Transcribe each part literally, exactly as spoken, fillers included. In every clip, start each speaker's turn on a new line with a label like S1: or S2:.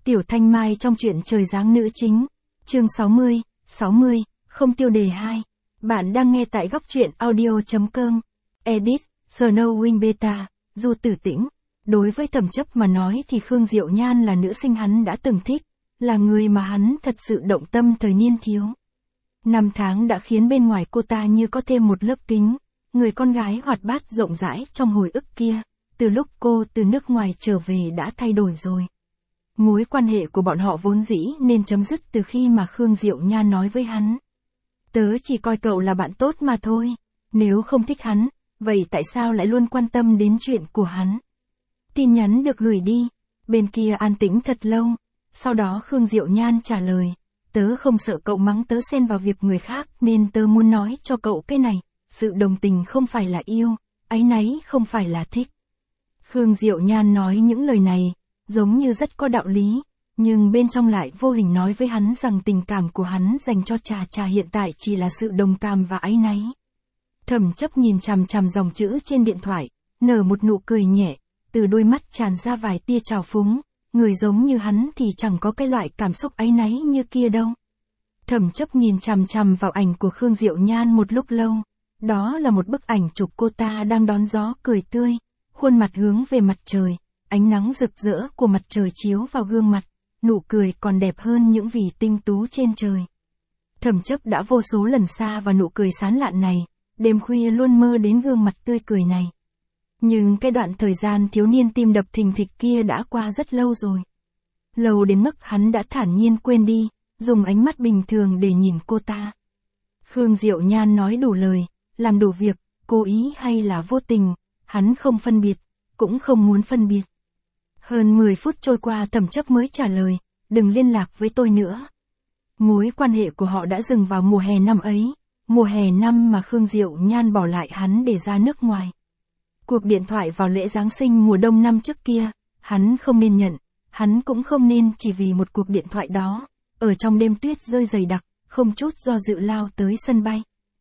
S1: Tiểu Thanh Mai trong truyện Trời Giáng nữ chính, chương sáu mươi, sáu mươi, không tiêu đề hai. Bạn đang nghe tại góc truyện audio.com. Edit, Snowing Beta, Du Tử Tĩnh. Đối với Thẩm Chấp mà nói thì Khương Diệu Nhan là nữ sinh hắn đã từng thích, là người mà hắn thật sự động tâm thời niên thiếu. Năm tháng đã khiến bên ngoài cô ta như có thêm một lớp kính, người con gái hoạt bát rộng rãi trong hồi ức kia, từ lúc cô từ nước ngoài trở về đã thay đổi rồi. Mối quan hệ của bọn họ vốn dĩ nên chấm dứt từ khi mà Khương Diệu Nhan nói với hắn. Tớ chỉ coi cậu là bạn tốt mà thôi, nếu không thích hắn, vậy tại sao lại luôn quan tâm đến chuyện của hắn? Tin nhắn được gửi đi, bên kia an tĩnh thật lâu, sau đó Khương Diệu Nhan trả lời, tớ không sợ cậu mắng tớ xen vào việc người khác nên tớ muốn nói cho cậu cái này, sự đồng tình không phải là yêu, áy náy không phải là thích. Khương Diệu Nhan nói những lời này, giống như rất có đạo lý, nhưng bên trong lại vô hình nói với hắn rằng tình cảm của hắn dành cho Trà Trà hiện tại chỉ là sự đồng cảm và áy náy. Thẩm Chấp nhìn chằm chằm dòng chữ trên điện thoại, nở một nụ cười nhẹ, từ đôi mắt tràn ra vài tia trào phúng, người giống như hắn thì chẳng có cái loại cảm xúc áy náy như kia đâu. Thẩm Chấp nhìn chằm chằm vào ảnh của Khương Diệu Nhan một lúc lâu, đó là một bức ảnh chụp cô ta đang đón gió cười tươi, khuôn mặt hướng về mặt trời, ánh nắng rực rỡ của mặt trời chiếu vào gương mặt, nụ cười còn đẹp hơn những vì tinh tú trên trời. Thẩm Chấp đã vô số lần xa vào nụ cười sán lạn này, đêm khuya luôn mơ đến gương mặt tươi cười này. Nhưng cái đoạn thời gian thiếu niên tim đập thình thịch kia đã qua rất lâu rồi. Lâu đến mức hắn đã thản nhiên quên đi, dùng ánh mắt bình thường để nhìn cô ta. Khương Diệu Nhan nói đủ lời, làm đủ việc, cố ý hay là vô tình, hắn không phân biệt, cũng không muốn phân biệt. Hơn mười phút trôi qua Thẩm Chấp mới trả lời, đừng liên lạc với tôi nữa. Mối quan hệ của họ đã dừng vào mùa hè năm ấy, mùa hè năm mà Khương Diệu Nhan bỏ lại hắn để ra nước ngoài. Cuộc điện thoại vào lễ Giáng sinh mùa đông năm trước kia, hắn không nên nhận, hắn cũng không nên chỉ vì một cuộc điện thoại đó, ở trong đêm tuyết rơi dày đặc, không chút do dự lao tới sân bay.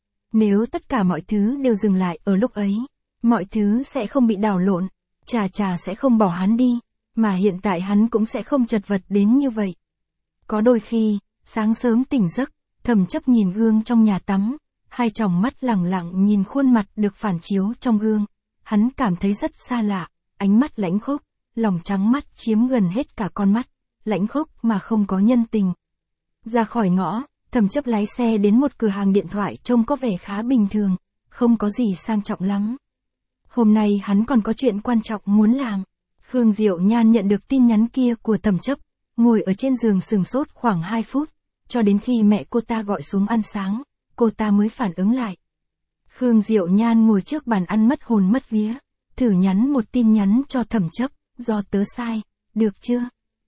S1: Nếu tất cả mọi thứ đều dừng lại ở lúc ấy, mọi thứ sẽ không bị đảo lộn, Trà Trà sẽ không bỏ hắn đi, mà hiện tại hắn cũng sẽ không chật vật đến như vậy. Có đôi khi, sáng sớm tỉnh giấc, Thẩm Chấp nhìn gương trong nhà tắm, hai tròng mắt lẳng lặng nhìn khuôn mặt được phản chiếu trong gương, hắn cảm thấy rất xa lạ, ánh mắt lãnh khốc, lòng trắng mắt chiếm gần hết cả con mắt, lãnh khốc mà không có nhân tình. Ra khỏi ngõ, Thẩm Chấp lái xe đến một cửa hàng điện thoại trông có vẻ khá bình thường, không có gì sang trọng lắm. Hôm nay hắn còn có chuyện quan trọng muốn làm. Khương Diệu Nhan nhận được tin nhắn kia của Thẩm Chấp, ngồi ở trên giường sừng sốt khoảng hai phút, cho đến khi mẹ cô ta gọi xuống ăn sáng, cô ta mới phản ứng lại. Khương Diệu Nhan ngồi trước bàn ăn mất hồn mất vía, thử nhắn một tin nhắn cho Thẩm Chấp, do tớ sai, được chưa?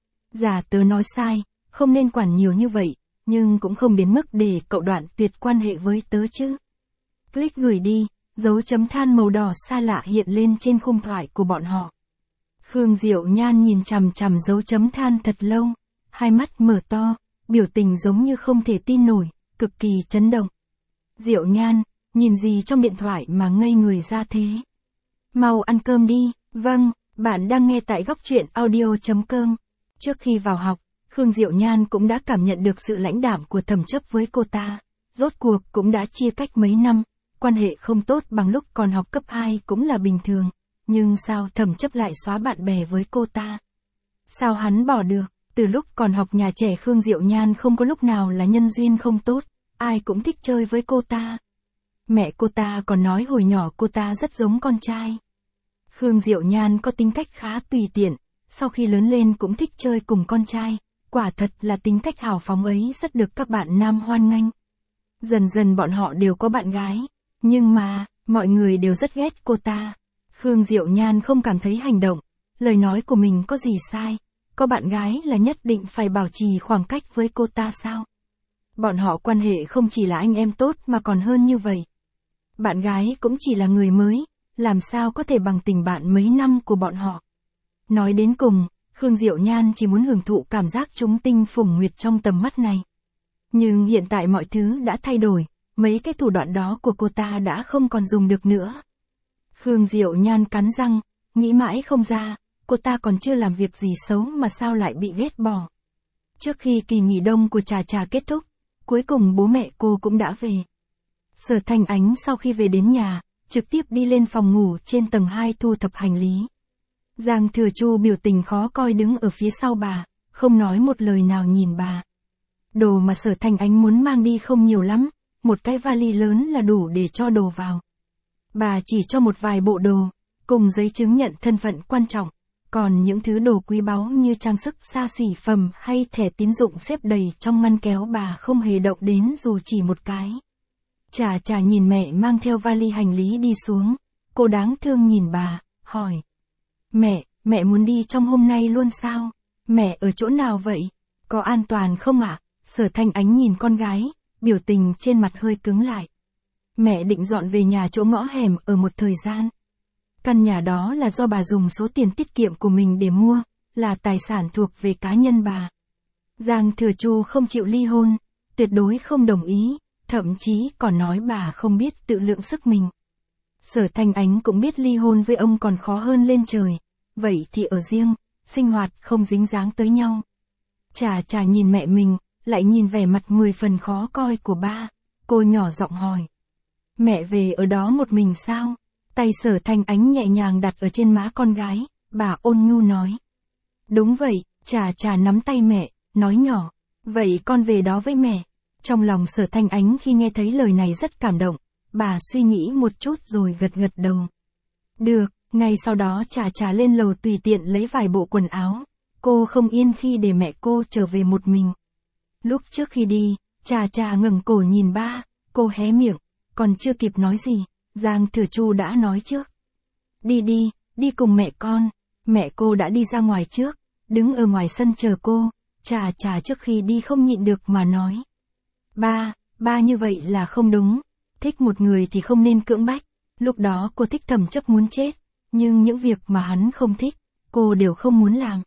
S1: Dạ tớ nói sai, không nên quản nhiều như vậy, nhưng cũng không đến mức để cậu đoạn tuyệt quan hệ với tớ chứ. Click gửi đi, dấu chấm than màu đỏ xa lạ hiện lên trên khung thoại của bọn họ. Khương Diệu Nhan nhìn chằm chằm dấu chấm than thật lâu, hai mắt mở to, biểu tình giống như không thể tin nổi, cực kỳ chấn động. Diệu Nhan, nhìn gì trong điện thoại mà ngây người ra thế? Mau ăn cơm đi. Vâng, bạn đang nghe tại góc truyện audio.com. Trước khi vào học, Khương Diệu Nhan cũng đã cảm nhận được sự lãnh đạm của Thẩm Chấp với cô ta. Rốt cuộc cũng đã chia cách mấy năm, quan hệ không tốt bằng lúc còn học cấp hai cũng là bình thường. Nhưng sao Thẩm Chấp lại xóa bạn bè với cô ta? Sao hắn bỏ được? Từ lúc còn học nhà trẻ Khương Diệu Nhan không có lúc nào là nhân duyên không tốt, ai cũng thích chơi với cô ta. Mẹ cô ta còn nói hồi nhỏ cô ta rất giống con trai. Khương Diệu Nhan có tính cách khá tùy tiện, sau khi lớn lên cũng thích chơi cùng con trai, quả thật là tính cách hào phóng ấy rất được các bạn nam hoan nghênh. Dần dần bọn họ đều có bạn gái, nhưng mà, mọi người đều rất ghét cô ta. Khương Diệu Nhan không cảm thấy hành động, lời nói của mình có gì sai, có bạn gái là nhất định phải bảo trì khoảng cách với cô ta sao? Bọn họ quan hệ không chỉ là anh em tốt mà còn hơn như vậy. Bạn gái cũng chỉ là người mới, làm sao có thể bằng tình bạn mấy năm của bọn họ. Nói đến cùng, Khương Diệu Nhan chỉ muốn hưởng thụ cảm giác chúng tinh phủng nguyệt trong tầm mắt này. Nhưng hiện tại mọi thứ đã thay đổi, mấy cái thủ đoạn đó của cô ta đã không còn dùng được nữa. Khương Diệu Nhan cắn răng, nghĩ mãi không ra, cô ta còn chưa làm việc gì xấu mà sao lại bị ghét bỏ. Trước khi kỳ nghỉ đông của Trà Trà kết thúc, cuối cùng bố mẹ cô cũng đã về. Sở Thanh Ánh sau khi về đến nhà, trực tiếp đi lên phòng ngủ trên tầng hai thu thập hành lý. Giang Thừa Chu biểu tình khó coi đứng ở phía sau bà, không nói một lời nào nhìn bà. Đồ mà Sở Thanh Ánh muốn mang đi không nhiều lắm, một cái vali lớn là đủ để cho đồ vào. Bà chỉ cho một vài bộ đồ, cùng giấy chứng nhận thân phận quan trọng, còn những thứ đồ quý báu như trang sức xa xỉ phẩm hay thẻ tín dụng xếp đầy trong ngăn kéo bà không hề động đến dù chỉ một cái. Trà Trà nhìn mẹ mang theo vali hành lý đi xuống, cô đáng thương nhìn bà, hỏi. Mẹ, mẹ muốn đi trong hôm nay luôn sao? Mẹ ở chỗ nào vậy? Có an toàn không ạ? À? Sở Thanh Ánh nhìn con gái, biểu tình trên mặt hơi cứng lại. Mẹ định dọn về nhà chỗ ngõ hẻm ở một thời gian. Căn nhà đó là do bà dùng số tiền tiết kiệm của mình để mua, là tài sản thuộc về cá nhân bà. Giang Thừa Chu không chịu ly hôn, tuyệt đối không đồng ý, thậm chí còn nói bà không biết tự lượng sức mình. Sở Thanh Ánh cũng biết ly hôn với ông còn khó hơn lên trời, vậy thì ở riêng, sinh hoạt không dính dáng tới nhau. Trà Trà nhìn mẹ mình, lại nhìn vẻ mặt mười phần khó coi của ba, cô nhỏ giọng hỏi. Mẹ về ở đó một mình sao? Tay Sở Thanh Ánh nhẹ nhàng đặt ở trên má con gái, bà ôn nhu nói. Đúng vậy, Trà Trà nắm tay mẹ, nói nhỏ, vậy con về đó với mẹ. Trong lòng Sở Thanh Ánh khi nghe thấy lời này rất cảm động, bà suy nghĩ một chút rồi gật gật đầu. Được, ngay sau đó Trà Trà lên lầu tùy tiện lấy vài bộ quần áo, cô không yên khi để mẹ cô trở về một mình. Lúc trước khi đi, Trà Trà ngẩng cổ nhìn ba, cô hé miệng, còn chưa kịp nói gì, Giang Thừa Chu đã nói trước. Đi đi, đi cùng mẹ con. Mẹ cô đã đi ra ngoài trước, đứng ở ngoài sân chờ cô. Trà Trà trước khi đi không nhịn được mà nói. Ba, ba như vậy là không đúng. Thích một người thì không nên cưỡng bách. Lúc đó cô thích Thẩm Chấp muốn chết, nhưng những việc mà hắn không thích, cô đều không muốn làm.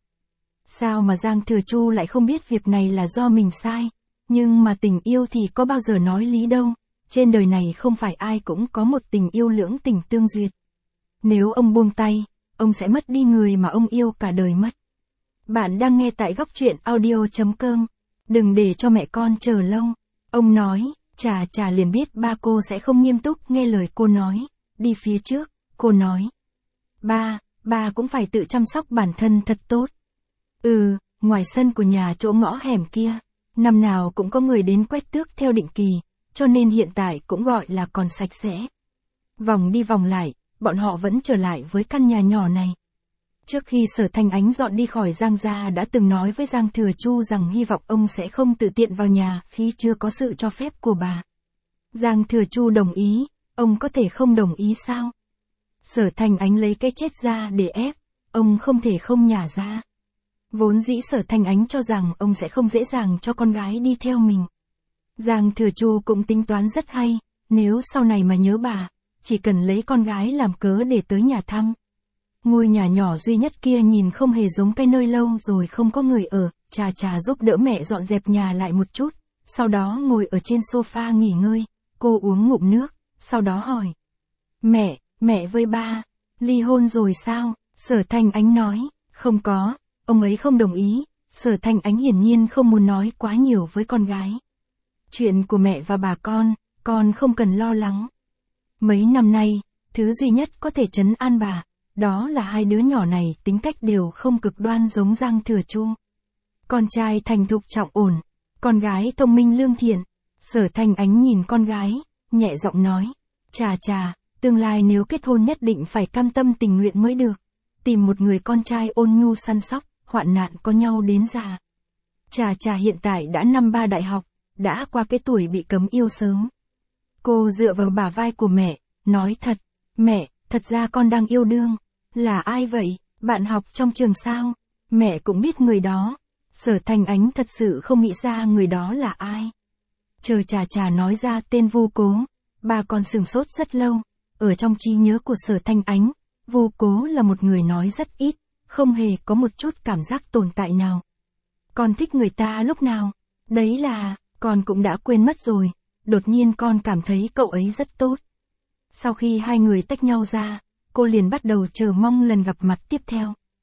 S1: Sao mà Giang Thừa Chu lại không biết việc này là do mình sai? Nhưng mà tình yêu thì có bao giờ nói lý đâu. Trên đời này không phải ai cũng có một tình yêu lưỡng tình tương duyệt. Nếu ông buông tay, ông sẽ mất đi người mà ông yêu cả đời mất. Bạn đang nghe tại góc truyện audio chấm com. Đừng để cho mẹ con chờ lâu. Ông nói, Trà Trà liền biết ba cô sẽ không nghiêm túc nghe lời cô nói. Đi phía trước, cô nói. Ba, ba cũng phải tự chăm sóc bản thân thật tốt. Ừ, ngoài sân của nhà chỗ ngõ hẻm kia, năm nào cũng có người đến quét tước theo định kỳ, cho nên hiện tại cũng gọi là còn sạch sẽ. Vòng đi vòng lại, bọn họ vẫn trở lại với căn nhà nhỏ này. Trước khi Sở Thanh Ánh dọn đi khỏi Giang gia đã từng nói với Giang Thừa Chu rằng hy vọng ông sẽ không tự tiện vào nhà khi chưa có sự cho phép của bà. Giang Thừa Chu đồng ý, ông có thể không đồng ý sao? Sở Thanh Ánh lấy cái chết ra để ép, ông không thể không nhả ra. Vốn dĩ Sở Thanh Ánh cho rằng ông sẽ không dễ dàng cho con gái đi theo mình. Giang Thừa Chu cũng tính toán rất hay, nếu sau này mà nhớ bà, chỉ cần lấy con gái làm cớ để tới nhà thăm. Ngôi nhà nhỏ duy nhất kia nhìn không hề giống cái nơi lâu rồi không có người ở, Trà Trà giúp đỡ mẹ dọn dẹp nhà lại một chút, sau đó ngồi ở trên sofa nghỉ ngơi, cô uống ngụm nước, sau đó hỏi. Mẹ, mẹ với ba, ly hôn rồi sao? Sở Thanh Ánh nói, không có, ông ấy không đồng ý. Sở Thanh Ánh hiển nhiên không muốn nói quá nhiều với con gái. Chuyện của mẹ và bà con, con không cần lo lắng. Mấy năm nay, thứ duy nhất có thể trấn an bà, đó là hai đứa nhỏ này tính cách đều không cực đoan giống Giang Thừa Chu. Con trai thành thục trọng ổn, con gái thông minh lương thiện. Sở Thanh Ánh nhìn con gái, nhẹ giọng nói, Trà Trà, tương lai nếu kết hôn nhất định phải cam tâm tình nguyện mới được. Tìm một người con trai ôn nhu săn sóc, hoạn nạn có nhau đến già. Trà Trà hiện tại đã năm ba đại học, đã qua cái tuổi bị cấm yêu sớm. Cô dựa vào bả vai của mẹ, nói thật, mẹ, thật ra con đang yêu đương. Là ai vậy? Bạn học trong trường sao? Mẹ cũng biết người đó. Sở Thanh Ánh thật sự không nghĩ ra người đó là ai. Chờ Trà Trà nói ra tên Vu Cố, bà còn sửng sốt rất lâu. Ở trong trí nhớ của Sở Thanh Ánh, Vu Cố là một người nói rất ít, không hề có một chút cảm giác tồn tại nào. Con thích người ta lúc nào? Đấy là, con cũng đã quên mất rồi. Đột nhiên con cảm thấy cậu ấy rất tốt. Sau khi hai người tách nhau ra, cô liền bắt đầu chờ mong lần gặp mặt tiếp theo.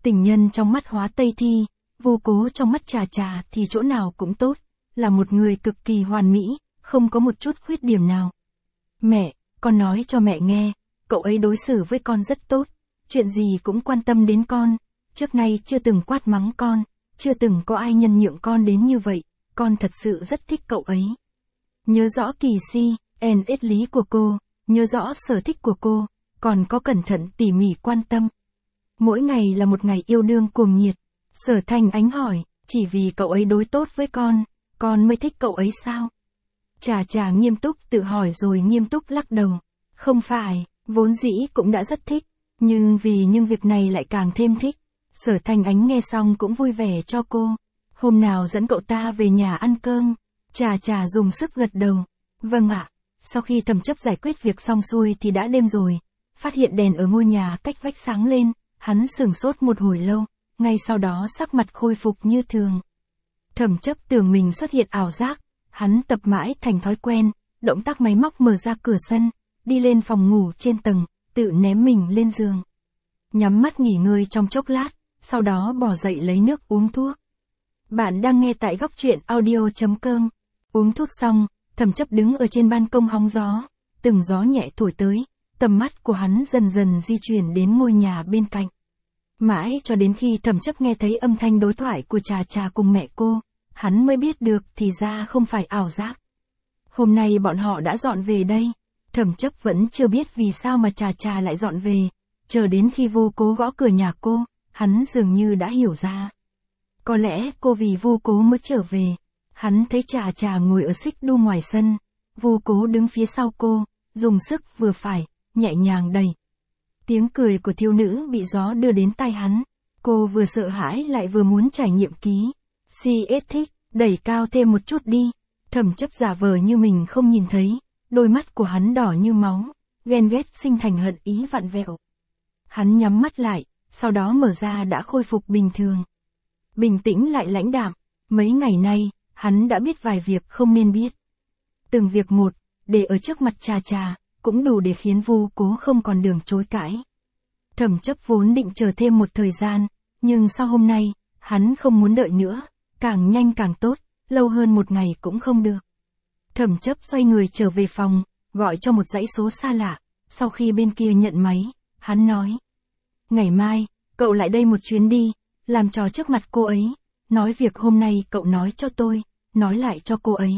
S1: Tình nhân trong mắt Hóa Tây Thi, Vu Cố trong mắt Trà Trà thì chỗ nào cũng tốt, là một người cực kỳ hoàn mỹ, không có một chút khuyết điểm nào. Mẹ, con nói cho mẹ nghe, cậu ấy đối xử với con rất tốt, chuyện gì cũng quan tâm đến con, trước nay chưa từng quát mắng con, chưa từng có ai nhân nhượng con đến như vậy, con thật sự rất thích cậu ấy. Nhớ rõ kỳ si, en ết lý của cô, nhớ rõ sở thích của cô, còn có cẩn thận tỉ mỉ quan tâm. Mỗi ngày là một ngày yêu đương cuồng nhiệt. Sở Thanh Ánh hỏi, chỉ vì cậu ấy đối tốt với con, con mới thích cậu ấy sao? Trà Trà nghiêm túc tự hỏi rồi nghiêm túc lắc đầu. Không phải, vốn dĩ cũng đã rất thích, nhưng vì nhưng việc này lại càng thêm thích. Sở Thanh Ánh nghe xong cũng vui vẻ cho cô. Hôm nào dẫn cậu ta về nhà ăn cơm. Trà Trà dùng sức gật đầu. Vâng ạ. Sau khi Thẩm Chấp giải quyết việc xong xuôi thì đã đêm rồi. Phát hiện đèn ở ngôi nhà cách vách sáng lên, hắn sửng sốt một hồi lâu, ngay sau đó sắc mặt khôi phục như thường. Thẩm Chấp tưởng mình xuất hiện ảo giác, hắn tập mãi thành thói quen, động tác máy móc mở ra cửa sân, đi lên phòng ngủ trên tầng, tự ném mình lên giường. Nhắm mắt nghỉ ngơi trong chốc lát, sau đó bỏ dậy lấy nước uống thuốc. Bạn đang nghe tại góc truyện audio chấm com. Uống thuốc xong, Thẩm Chấp đứng ở trên ban công hóng gió, từng gió nhẹ thổi tới, tầm mắt của hắn dần dần di chuyển đến ngôi nhà bên cạnh. Mãi cho đến khi Thẩm Chấp nghe thấy âm thanh đối thoại của Trà Trà cùng mẹ cô, hắn mới biết được thì ra không phải ảo giác. Hôm nay bọn họ đã dọn về đây. Thẩm Chấp vẫn chưa biết vì sao mà Trà Trà lại dọn về, chờ đến khi Vu Cố gõ cửa nhà cô, hắn dường như đã hiểu ra. Có lẽ cô vì Vu Cố mới trở về. Hắn thấy Trà Trà ngồi ở xích đu ngoài sân, Vu Cố đứng phía sau cô, dùng sức vừa phải, nhẹ nhàng đẩy. Tiếng cười của thiếu nữ bị gió đưa đến tai hắn, cô vừa sợ hãi lại vừa muốn trải nghiệm ký. Si ết thích, đẩy cao thêm một chút đi. Thẩm Chấp giả vờ như mình không nhìn thấy, đôi mắt của hắn đỏ như máu, ghen ghét sinh thành hận ý vặn vẹo. Hắn nhắm mắt lại, sau đó mở ra đã khôi phục bình thường. Bình tĩnh lại lãnh đạm, mấy ngày nay, hắn đã biết vài việc không nên biết. Từng việc một, để ở trước mặt Trà Trà, cũng đủ để khiến Vu Cố không còn đường chối cãi. Thẩm Chấp vốn định chờ thêm một thời gian, nhưng sau hôm nay, hắn không muốn đợi nữa, càng nhanh càng tốt, lâu hơn một ngày cũng không được. Thẩm Chấp xoay người trở về phòng, gọi cho một dãy số xa lạ, sau khi bên kia nhận máy, hắn nói. Ngày mai, cậu lại đây một chuyến đi, làm trò trước mặt cô ấy, nói việc hôm nay cậu nói cho tôi, nói lại cho cô ấy.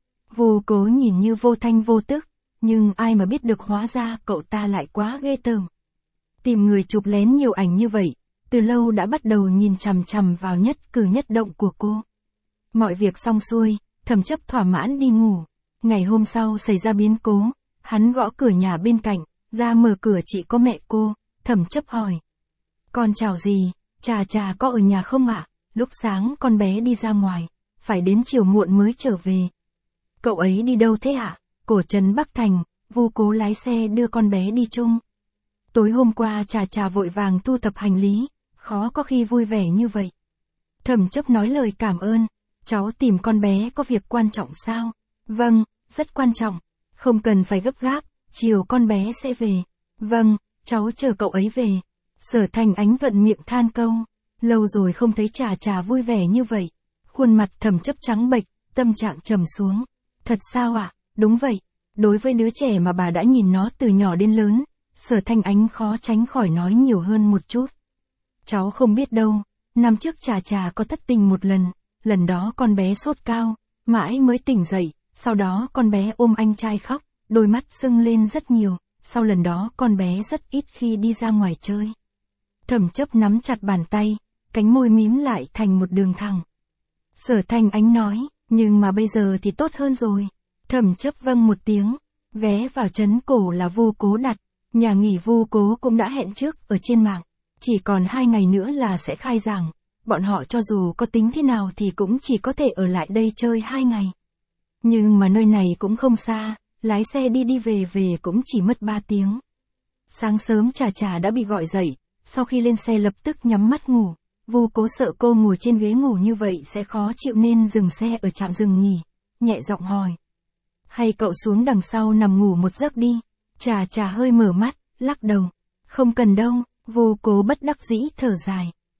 S1: Vu Cố nhìn như vô thanh vô tức, nhưng ai mà biết được hóa ra cậu ta lại quá ghê tởm. Tìm người chụp lén nhiều ảnh như vậy, từ lâu đã bắt đầu nhìn chằm chằm vào nhất cử nhất động của cô. Mọi việc xong xuôi, Thẩm Chấp thỏa mãn đi ngủ. Ngày hôm sau xảy ra biến cố, hắn gõ cửa nhà bên cạnh, ra mở cửa chỉ có mẹ cô. Thẩm Chấp hỏi. Con chào gì, Trà Trà có ở nhà không ạ? Lúc sáng con bé đi ra ngoài, phải đến chiều muộn mới trở về. Cậu ấy đi đâu thế ạ? Cổ trấn Bắc Thành, Vu Cố lái xe đưa con bé đi chung. Tối hôm qua Trà Trà vội vàng thu thập hành lý, khó có khi vui vẻ như vậy. Thẩm Chấp nói lời cảm ơn. Cháu tìm con bé có việc quan trọng sao? Vâng, rất quan trọng. Không cần phải gấp gáp, chiều con bé sẽ về. Vâng, cháu chờ cậu ấy về. Sở Thanh Ánh vận miệng than câu. Lâu rồi không thấy Trà Trà vui vẻ như vậy. Khuôn mặt Thẩm Chấp trắng bệch, tâm trạng trầm xuống. Thật sao ạ? À? Đúng vậy. Đối với đứa trẻ mà bà đã nhìn nó từ nhỏ đến lớn, Sở Thanh Ánh khó tránh khỏi nói nhiều hơn một chút. Cháu không biết đâu, năm trước Trà Trà có thất tình một lần, lần đó con bé sốt cao, mãi mới tỉnh dậy, sau đó con bé ôm anh trai khóc, đôi mắt sưng lên rất nhiều, sau lần đó con bé rất ít khi đi ra ngoài chơi. Thẩm Chấp nắm chặt bàn tay, cánh môi mím lại thành một đường thẳng. Sở Thanh Ánh nói, nhưng mà bây giờ thì tốt hơn rồi. Thẩm Chấp vâng một tiếng, vé vào trấn cổ là Vu Cố đặt, nhà nghỉ Vu Cố cũng đã hẹn trước ở trên mạng, chỉ còn hai ngày nữa là sẽ khai giảng, bọn họ cho dù có tính thế nào thì cũng chỉ có thể ở lại đây chơi hai ngày. Nhưng mà nơi này cũng không xa, lái xe đi đi về về cũng chỉ mất ba tiếng. Sáng sớm Trà Trà đã bị gọi dậy, sau khi lên xe lập tức nhắm mắt ngủ. Vu Cố sợ cô ngồi trên ghế ngủ như vậy sẽ khó chịu nên dừng xe ở trạm dừng nghỉ, nhẹ giọng hỏi. Hay cậu xuống đằng sau nằm ngủ một giấc đi. Trà Trà hơi mở mắt, lắc đầu. Không cần đâu. Vu Cố bất đắc dĩ thở dài.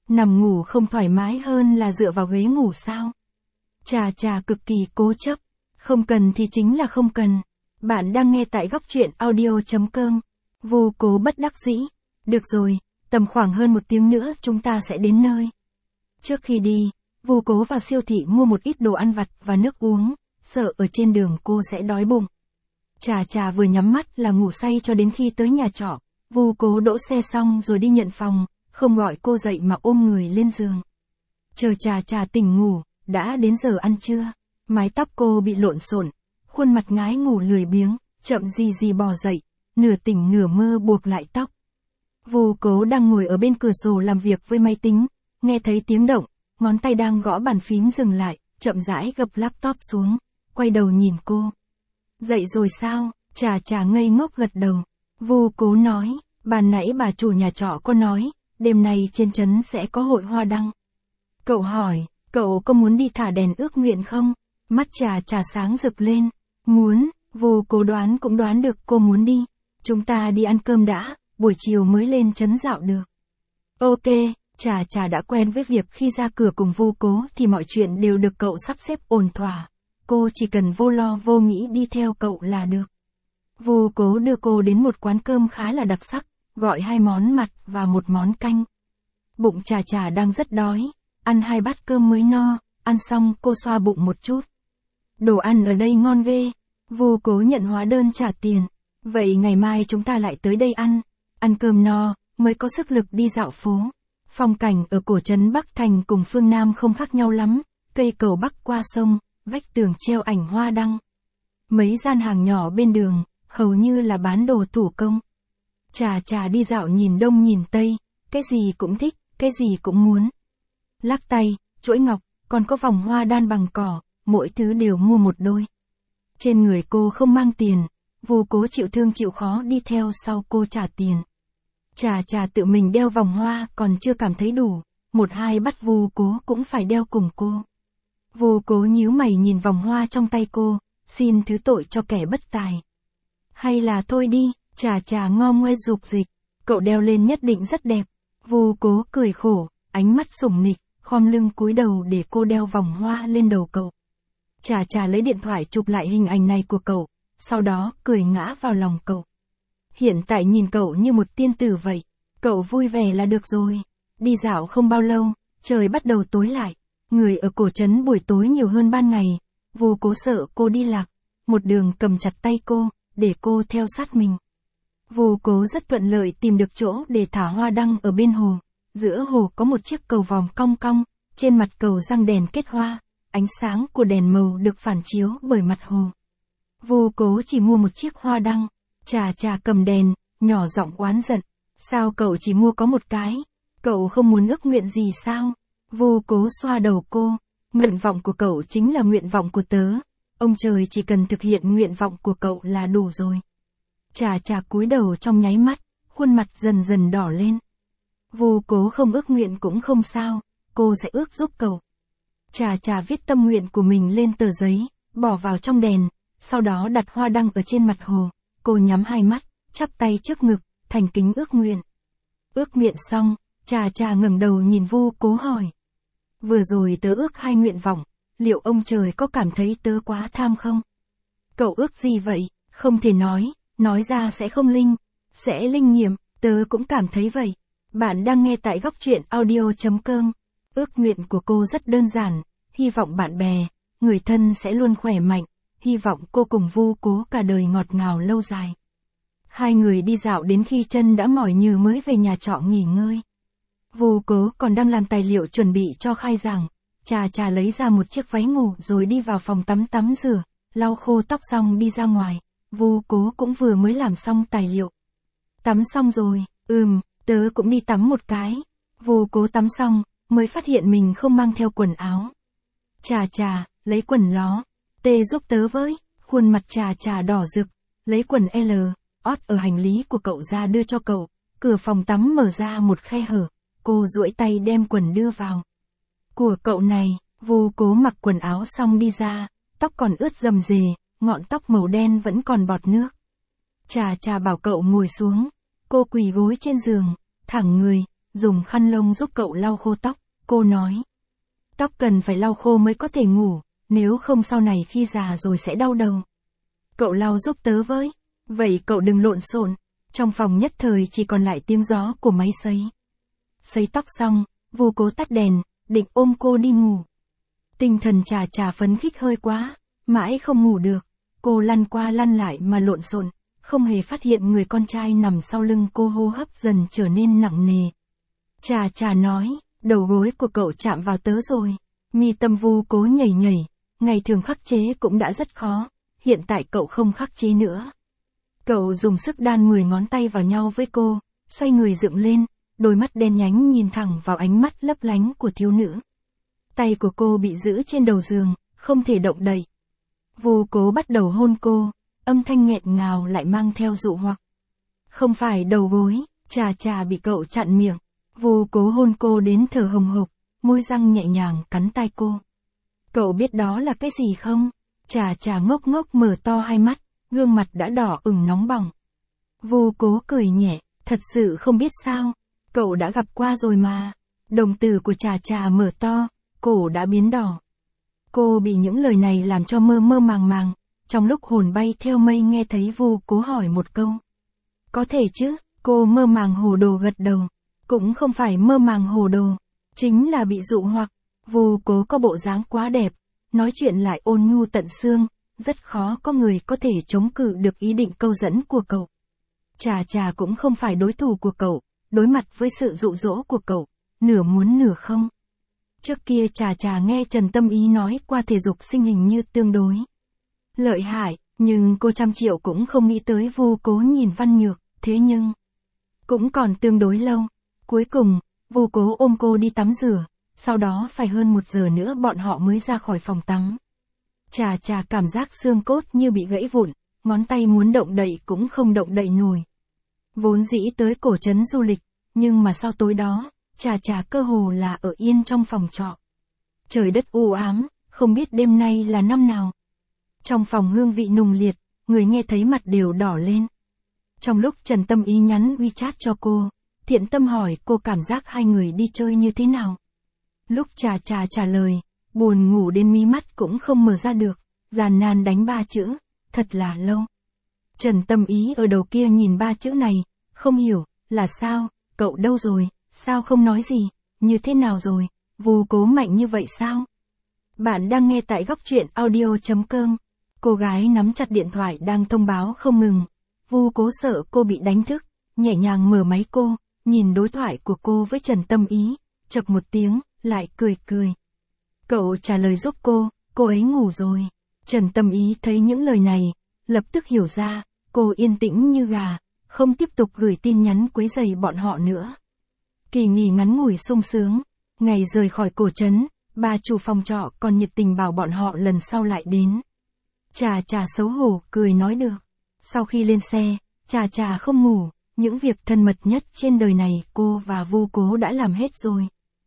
S1: Nằm ngủ không thoải mái hơn là dựa vào ghế ngủ sao? Chà chà cực kỳ cố chấp. Không cần thì chính là không cần. Bạn đang nghe tại góc truyện audio.com. Vu Cố bất đắc dĩ. Được rồi, tầm khoảng hơn một tiếng nữa chúng ta sẽ đến nơi. Trước khi đi, Vu Cố vào siêu thị mua một ít đồ ăn vặt và nước uống, sợ ở trên đường cô sẽ đói bụng. Chà chà vừa nhắm mắt là ngủ say cho đến khi tới nhà trọ. Vu Cố đỗ xe xong rồi đi nhận phòng, không gọi cô dậy mà ôm người lên giường. Chờ chà chà tỉnh ngủ, đã đến giờ ăn trưa. Mái tóc cô bị lộn xộn, khuôn mặt ngái ngủ lười biếng, chậm gì gì bò dậy, nửa tỉnh nửa mơ buộc lại tóc. Vu Cố đang ngồi ở bên cửa sổ làm việc với máy tính, nghe thấy tiếng động, ngón tay đang gõ bàn phím dừng lại, chậm rãi gập laptop xuống, quay đầu nhìn cô. Dậy rồi sao? Chà chà ngây ngốc gật đầu. Vu Cố nói, ban nãy bà chủ nhà trọ có nói, đêm nay trên trấn sẽ có hội hoa đăng. Cậu hỏi, cậu có muốn đi thả đèn ước nguyện không? Mắt chà chà sáng rực lên. Muốn. Vu Cố đoán cũng đoán được cô muốn đi. Chúng ta đi ăn cơm đã, buổi chiều mới lên trấn dạo được. Ok, chà chà đã quen với việc khi ra cửa cùng Vu Cố thì mọi chuyện đều được cậu sắp xếp ổn thỏa. Cô chỉ cần vô lo vô nghĩ đi theo cậu là được. Vu Cố đưa cô đến một quán cơm khá là đặc sắc, gọi hai món mặn và một món canh. Bụng chà chà đang rất đói, ăn hai bát cơm mới no, ăn xong cô xoa bụng một chút. Đồ ăn ở đây ngon ghê. Vu Cố nhận hóa đơn trả tiền. Vậy ngày mai chúng ta lại tới đây ăn. Ăn cơm no, mới có sức lực đi dạo phố. Phong cảnh ở cổ trấn Bắc Thành cùng phương Nam không khác nhau lắm. Cây cầu bắc qua sông, vách tường treo ảnh hoa đăng. Mấy gian hàng nhỏ bên đường, hầu như là bán đồ thủ công. Chà chà đi dạo nhìn đông nhìn tây, cái gì cũng thích, cái gì cũng muốn. Lắc tay, chuỗi ngọc, còn có vòng hoa đan bằng cỏ, mỗi thứ đều mua một đôi. Trên người cô không mang tiền, Vu Cố chịu thương chịu khó đi theo sau cô trả tiền. Chà chà tự mình đeo vòng hoa còn chưa cảm thấy đủ, một hai bắt Vu Cố cũng phải đeo cùng cô. Vu Cố nhíu mày nhìn vòng hoa trong tay cô, xin thứ tội cho kẻ bất tài. Hay là thôi đi, chà chà ngo ngoe dục dịch, cậu đeo lên nhất định rất đẹp. Vu Cố cười khổ, ánh mắt sủng nịch, khom lưng cúi đầu để cô đeo vòng hoa lên đầu cậu. Chà chà lấy điện thoại chụp lại hình ảnh này của cậu, sau đó cười ngã vào lòng cậu. Hiện tại nhìn cậu như một tiên tử vậy, cậu vui vẻ là được rồi. Đi dạo không bao lâu, trời bắt đầu tối lại, người ở cổ trấn buổi tối nhiều hơn ban ngày. Vu Cố sợ cô đi lạc, một đường cầm chặt tay cô, để cô theo sát mình. Vu Cố rất thuận lợi tìm được chỗ để thả hoa đăng ở bên hồ. Giữa hồ có một chiếc cầu vòm cong cong, trên mặt cầu răng đèn kết hoa, ánh sáng của đèn màu được phản chiếu bởi mặt hồ. Vu Cố chỉ mua một chiếc hoa đăng, chà chà cầm đèn, nhỏ giọng oán giận. Sao cậu chỉ mua có một cái? Cậu không muốn ước nguyện gì sao? Vu Cố xoa đầu cô, nguyện vọng của cậu chính là nguyện vọng của tớ. Ông trời chỉ cần thực hiện nguyện vọng của cậu là đủ rồi. Chà chà cúi đầu trong nháy mắt, khuôn mặt dần dần đỏ lên. Vu Cố không ước nguyện cũng không sao, cô sẽ ước giúp cậu. Chà chà viết tâm nguyện của mình lên tờ giấy, bỏ vào trong đèn, sau đó đặt hoa đăng ở trên mặt hồ. Cô nhắm hai mắt, chắp tay trước ngực, thành kính ước nguyện. Ước nguyện xong, chà chà ngẩng đầu nhìn Vu Cố hỏi. Vừa rồi tớ ước hai nguyện vọng, liệu ông trời có cảm thấy tớ quá tham không? Cậu ước gì vậy? Không thể nói, nói ra sẽ không linh, sẽ linh nghiệm, tớ cũng cảm thấy vậy. Bạn đang nghe tại góc truyện audio.com. Ước nguyện của cô rất đơn giản, hy vọng bạn bè, người thân sẽ luôn khỏe mạnh, hy vọng cô cùng Vu Cố cả đời ngọt ngào lâu dài. Hai người đi dạo đến khi chân đã mỏi nhừ mới về nhà trọ nghỉ ngơi. Vu Cố còn đang làm tài liệu chuẩn bị cho khai giảng, chà chà lấy ra một chiếc váy ngủ rồi đi vào phòng tắm tắm rửa, lau khô tóc xong đi ra ngoài. Vu Cố cũng vừa mới làm xong tài liệu. Tắm xong rồi, ừm, tớ cũng đi tắm một cái. Vu Cố tắm xong, mới phát hiện mình không mang theo quần áo. Chà chà, lấy quần ló. Tê giúp tớ với, khuôn mặt chà chà đỏ rực, lấy quần L, ót ở hành lý của cậu ra đưa cho cậu. Cửa phòng tắm mở ra một khe hở, cô duỗi tay đem quần đưa vào. Của cậu này, Vu Cố mặc quần áo xong đi ra, tóc còn ướt rầm rề, ngọn tóc màu đen vẫn còn bọt nước. Chà chà bảo cậu ngồi xuống, cô quỳ gối trên giường, thẳng người, dùng khăn lông giúp cậu lau khô tóc, cô nói. Tóc cần phải lau khô mới có thể ngủ, nếu không sau này khi già rồi sẽ đau đầu. Cậu lau giúp tớ với, vậy cậu đừng lộn xộn. Trong phòng nhất thời chỉ còn lại tiếng gió của máy sấy. Sấy tóc xong, Vu Cố tắt đèn, định ôm cô đi ngủ. Tinh thần Trà Trà phấn khích hơi quá, mãi không ngủ được. Cô lăn qua lăn lại mà lộn xộn, không hề phát hiện người con trai nằm sau lưng cô hô hấp dần trở nên nặng nề. Trà Trà nói, đầu gối của cậu chạm vào tớ rồi. Mi tâm Vu Cố nhảy nhảy, ngày thường khắc chế cũng đã rất khó, hiện tại cậu không khắc chế nữa. Cậu dùng sức đan mười ngón tay vào nhau với cô, xoay người dựng lên, đôi mắt đen nhánh nhìn thẳng vào ánh mắt lấp lánh của thiếu nữ. Tay của cô bị giữ trên đầu giường, không thể động đậy. Vu Cố bắt đầu hôn cô, âm thanh nghẹn ngào lại mang theo dụ hoặc. Không phải đầu gối, Trà Trà bị cậu chặn miệng. Vu Cố hôn cô đến thở hồng hộc, môi răng nhẹ nhàng cắn tai cô. Cậu biết đó là cái gì không? Trà Trà ngốc ngốc mở to hai mắt, gương mặt đã đỏ ửng nóng bỏng. Vu Cố cười nhẹ, thật sự không biết sao, cậu đã gặp qua rồi mà. Đồng tử của Trà Trà mở to, cổ đã biến đỏ. Cô bị những lời này làm cho mơ mơ màng màng, trong lúc hồn bay theo mây nghe thấy Vu Cố hỏi một câu. Có thể chứ, cô mơ màng hồ đồ gật đầu. Cũng không phải mơ màng hồ đồ, chính là bị dụ hoặc. Vu Cố có bộ dáng quá đẹp, nói chuyện lại ôn nhu tận xương, rất khó có người có thể chống cự được ý định câu dẫn của cậu. Trà Trà cũng không phải đối thủ của cậu, đối mặt với sự dụ dỗ của cậu, nửa muốn nửa không. Trước kia Trà Trà nghe Trần Tâm Ý nói qua thể dục sinh hình như tương đối lợi hại, nhưng cô trăm triệu cũng không nghĩ tới Vu Cố nhìn văn nhược, thế nhưng cũng còn tương đối lâu. Cuối cùng, Vu Cố ôm cô đi tắm rửa, sau đó phải hơn một giờ nữa bọn họ mới ra khỏi phòng tắm. Trà Trà cảm giác xương cốt như bị gãy vụn, ngón tay muốn động đậy cũng không động đậy nổi. Vốn dĩ tới cổ trấn du lịch, nhưng mà sau tối đó, Trà Trà cơ hồ là ở yên trong phòng trọ. Trời đất u ám, không biết đêm nay là năm nào. Trong phòng hương vị nùng liệt, người nghe thấy mặt đều đỏ lên. Trong lúc Trần Tâm Ý nhắn WeChat cho cô, Thiện Tâm hỏi cô cảm giác hai người đi chơi như thế nào. Lúc Trà Trà trả lời, buồn ngủ đến mí mắt cũng không mở ra được, giàn nan đánh ba chữ, thật là lâu. Trần Tâm Ý ở đầu kia nhìn ba chữ này, không hiểu, là sao, cậu đâu rồi, sao không nói gì, như thế nào rồi, Vu Cố mạnh như vậy sao? Bạn đang nghe tại góc truyện audio chấm com. Cô gái nắm chặt điện thoại đang thông báo không ngừng. Vu Cố sợ cô bị đánh thức, nhẹ nhàng mở máy cô, nhìn đối thoại của cô với Trần Tâm Ý, chậc một tiếng, lại cười cười. Cậu trả lời giúp cô, cô ấy ngủ rồi. Trần Tâm Ý thấy những lời này, lập tức hiểu ra, cô yên tĩnh như gà, không tiếp tục gửi tin nhắn quấy rầy bọn họ nữa. Kỳ nghỉ ngắn ngủi sung sướng, ngày rời khỏi cổ trấn, bà chủ phòng trọ còn nhiệt tình bảo bọn họ lần sau lại đến. Trà Trà xấu hổ cười nói được. Sau khi lên xe, Trà Trà không ngủ, những việc thân mật nhất trên đời này cô và Vu Cố đã làm hết rồi.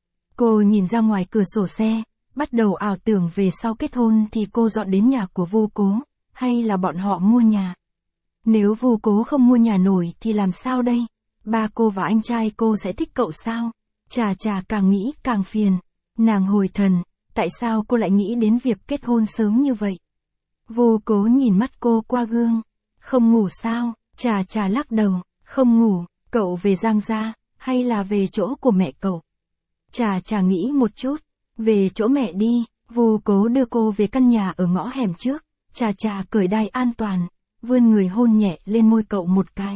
S1: Cô nhìn ra ngoài cửa sổ xe, bắt đầu ảo tưởng về sau kết hôn thì cô dọn đến nhà của Vu Cố, hay là bọn họ mua nhà. Nếu Vu Cố không mua nhà nổi thì làm sao đây? Ba cô và anh trai cô sẽ thích cậu sao? Trà Trà càng nghĩ càng phiền. Nàng hồi thần, tại sao cô lại nghĩ đến việc kết hôn sớm như vậy? Vu Cố nhìn mắt cô qua gương. Không ngủ sao? Trà Trà lắc đầu, không ngủ, cậu về Giang gia, hay là về chỗ của mẹ cậu? Trà Trà nghĩ một chút, về chỗ mẹ đi. Vu Cố đưa cô về căn nhà ở ngõ hẻm trước. Trà Trà cởi đai an toàn, vươn người hôn nhẹ lên môi cậu một cái.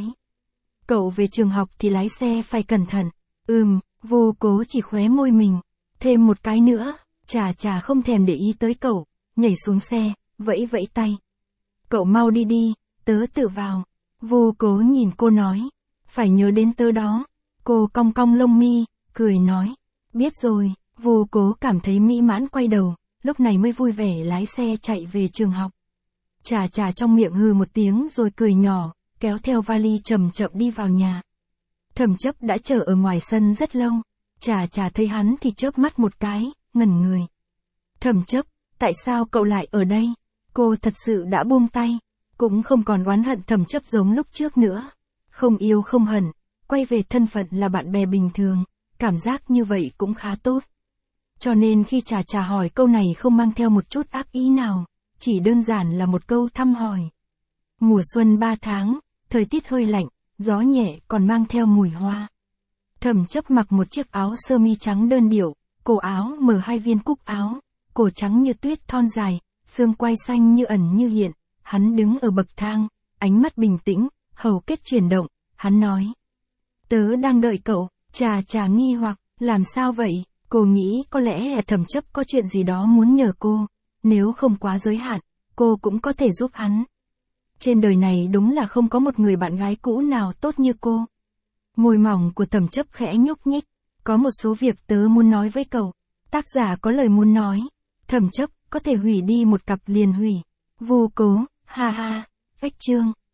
S1: Cậu về trường học thì lái xe phải cẩn thận. Ừm, Vu Cố chỉ khóe môi mình. Thêm một cái nữa. Trà Trà không thèm để ý tới cậu, nhảy xuống xe, vẫy vẫy tay. Cậu mau đi đi, tớ tự vào. Vu Cố nhìn cô nói, phải nhớ đến tớ đó. Cô cong cong lông mi, cười nói, biết rồi. Vu Cố cảm thấy mỹ mãn quay đầu, lúc này mới vui vẻ lái xe chạy về trường học. Trà Trà trong miệng hừ một tiếng rồi cười nhỏ, kéo theo vali chậm chậm đi vào nhà. Thẩm Chấp đã chờ ở ngoài sân rất lâu. Trà Trà thấy hắn thì chớp mắt một cái, ngẩn người. Thẩm Chấp, tại sao cậu lại ở đây? Cô thật sự đã buông tay, cũng không còn oán hận Thẩm Chấp giống lúc trước nữa. Không yêu không hận, quay về thân phận là bạn bè bình thường. cảm giác như vậy cũng khá tốt. Cho nên khi Trà Trà hỏi câu này không mang theo một chút ác ý nào, chỉ đơn giản là một câu thăm hỏi. Mùa xuân ba tháng, thời tiết hơi lạnh, gió nhẹ còn mang theo mùi hoa. Thẩm Chấp mặc một chiếc áo sơ mi trắng đơn điệu, cổ áo mở hai viên cúc áo, cổ trắng như tuyết thon dài, xương quai xanh như ẩn như hiện, hắn đứng ở bậc thang, ánh mắt bình tĩnh, hầu kết chuyển động, hắn nói. Tớ đang đợi cậu. Trà Trà nghi hoặc, làm sao vậy? Cô nghĩ có lẽ Thẩm Chấp có chuyện gì đó muốn nhờ cô, nếu không quá giới hạn, cô cũng có thể giúp hắn. Trên đời này đúng là không có một người bạn gái cũ nào tốt như cô. Môi mỏng của Thẩm Chấp khẽ nhúc nhích, có một số việc tớ muốn nói với cậu. Tác giả có lời muốn nói, Thẩm Chấp có thể hủy đi một cặp liền hủy. Vô cố, ha ha, ếch chương.